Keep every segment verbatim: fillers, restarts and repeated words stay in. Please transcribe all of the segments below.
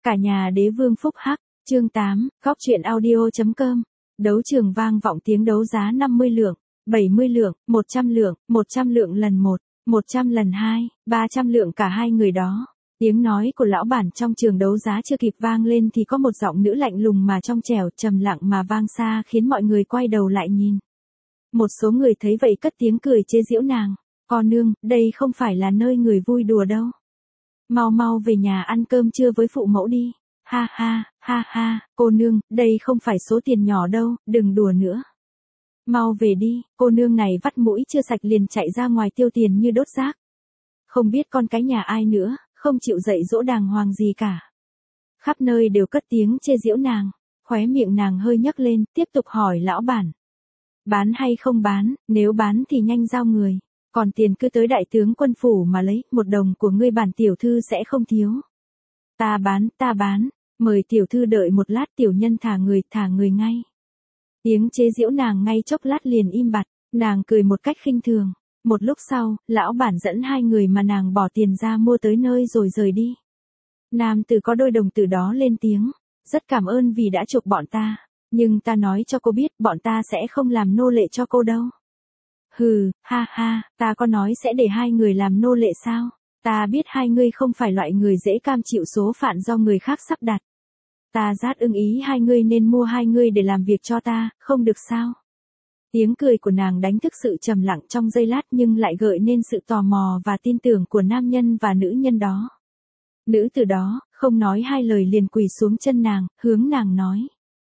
Cả nhà đế vương phúc hắc, chương tám, góc truyện audio.com. Đấu trường vang vọng tiếng đấu giá năm mươi lượng, bảy mươi lượng, một trăm lượng, một trăm lượng lần một, một trăm lần hai, ba trăm lượng cả hai người đó. Tiếng nói của lão bản trong trường đấu giá chưa kịp vang lên thì có một giọng nữ lạnh lùng mà trong trẻo, trầm lặng mà vang xa khiến mọi người quay đầu lại nhìn. Một số người thấy vậy cất tiếng cười chế giễu nàng. Cô nương, đây không phải là nơi người vui đùa đâu. Mau mau về nhà ăn cơm trưa với phụ mẫu đi. Ha ha, ha ha, cô nương, đây không phải số tiền nhỏ đâu, đừng đùa nữa. Mau về đi, cô nương này vắt mũi chưa sạch liền chạy ra ngoài tiêu tiền như đốt rác. Không biết con cái nhà ai nữa, không chịu dạy dỗ đàng hoàng gì cả. Khắp nơi đều cất tiếng chê giễu nàng, khóe miệng nàng hơi nhấc lên, tiếp tục hỏi lão bản. Bán hay không bán, nếu bán thì nhanh giao người. Còn tiền cứ tới đại tướng quân phủ mà lấy, một đồng của ngươi bản tiểu thư sẽ không thiếu. Ta bán, ta bán, mời tiểu thư đợi một lát, tiểu nhân thả người, thả người ngay. Tiếng chế giễu nàng ngay chốc lát liền im bặt, nàng cười một cách khinh thường. Một lúc sau, lão bản dẫn hai người mà nàng bỏ tiền ra mua tới nơi rồi rời đi. Nam tử có đôi đồng tử đó lên tiếng, rất cảm ơn vì đã chuộc bọn ta, nhưng ta nói cho cô biết bọn ta sẽ không làm nô lệ cho cô đâu. Hừ, ha ha, ta có nói sẽ để hai người làm nô lệ sao? Ta biết hai ngươi không phải loại người dễ cam chịu số phận do người khác sắp đặt. Ta rát ưng ý hai ngươi nên mua hai ngươi để làm việc cho ta, không được sao? Tiếng cười của nàng đánh thức sự trầm lặng trong giây lát nhưng lại gợi nên sự tò mò và tin tưởng của nam nhân và nữ nhân đó. Nữ từ đó, không nói hai lời liền quỳ xuống chân nàng, hướng nàng nói.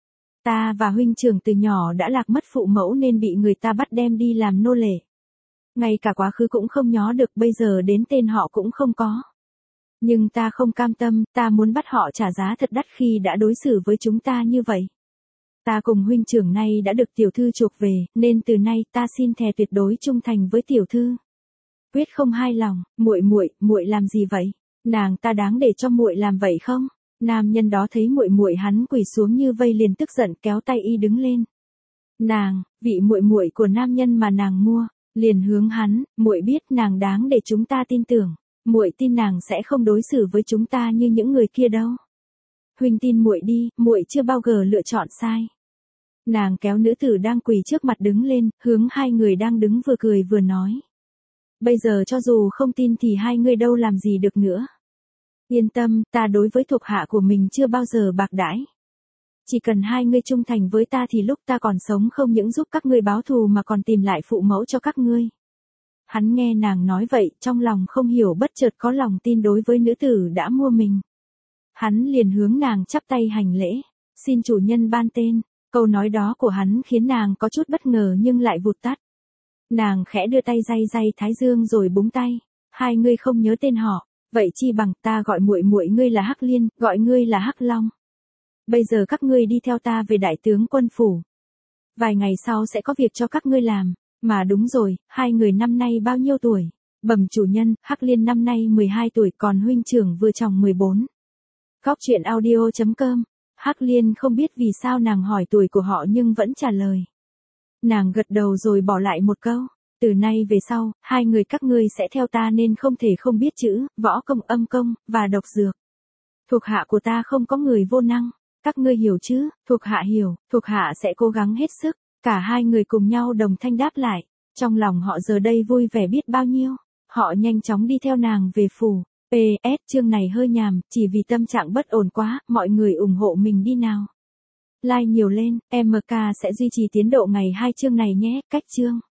Ta và huynh trưởng từ nhỏ đã lạc mất phụ mẫu nên bị người ta bắt đem đi làm nô lệ. Ngay cả quá khứ cũng không nhớ được, bây giờ đến tên họ cũng không có. Nhưng ta không cam tâm, ta muốn bắt họ trả giá thật đắt khi đã đối xử với chúng ta như vậy. Ta cùng huynh trưởng nay đã được tiểu thư chuộc về, nên từ nay ta xin thề tuyệt đối trung thành với tiểu thư. Quyết không hai lòng, muội muội, muội làm gì vậy? Nàng ta đáng để cho muội làm vậy không? Nam nhân đó thấy muội muội hắn quỳ xuống như vây liền tức giận kéo tay y đứng lên. Nàng, vị muội muội của nam nhân mà nàng mua, liền hướng hắn, muội biết nàng đáng để chúng ta tin tưởng, muội tin nàng sẽ không đối xử với chúng ta như những người kia đâu. Huynh tin muội đi, muội chưa bao giờ lựa chọn sai. Nàng kéo nữ tử đang quỳ trước mặt đứng lên, hướng hai người đang đứng vừa cười vừa nói. Bây giờ cho dù không tin thì hai người đâu làm gì được nữa. Yên tâm, ta đối với thuộc hạ của mình chưa bao giờ bạc đãi. Chỉ cần hai ngươi trung thành với ta thì lúc ta còn sống không những giúp các ngươi báo thù mà còn tìm lại phụ mẫu cho các ngươi. Hắn nghe nàng nói vậy, trong lòng không hiểu bất chợt có lòng tin đối với nữ tử đã mua mình. Hắn liền hướng nàng chắp tay hành lễ, xin chủ nhân ban tên. Câu nói đó của hắn khiến nàng có chút bất ngờ nhưng lại vụt tắt. Nàng khẽ đưa tay day day thái dương rồi búng tay. Hai ngươi không nhớ tên họ, vậy chi bằng ta gọi muội muội ngươi là Hắc Liên, gọi ngươi là Hắc Long. Bây giờ các ngươi đi theo ta về đại tướng quân phủ. Vài ngày sau sẽ có việc cho các ngươi làm. Mà đúng rồi, hai người năm nay bao nhiêu tuổi? Bẩm chủ nhân, Hắc Liên năm nay mười hai tuổi, còn huynh trưởng vừa tròn mười bốn. Góc truyện audio.com. Hắc Liên không biết vì sao nàng hỏi tuổi của họ nhưng vẫn trả lời. Nàng gật đầu rồi bỏ lại một câu. Từ nay về sau, hai người các ngươi sẽ theo ta nên không thể không biết chữ, võ công, âm công, và độc dược. Thuộc hạ của ta không có người vô năng. Các ngươi hiểu chứ? Thuộc hạ hiểu, thuộc hạ sẽ cố gắng hết sức. Cả hai người cùng nhau đồng thanh đáp lại. Trong lòng họ giờ đây vui vẻ biết bao nhiêu. Họ nhanh chóng đi theo nàng về phủ. pê ét chương này hơi nhàm, chỉ vì tâm trạng bất ổn quá, mọi người ủng hộ mình đi nào. Like nhiều lên, em ca sẽ duy trì tiến độ ngày hai chương này nhé, cách chương.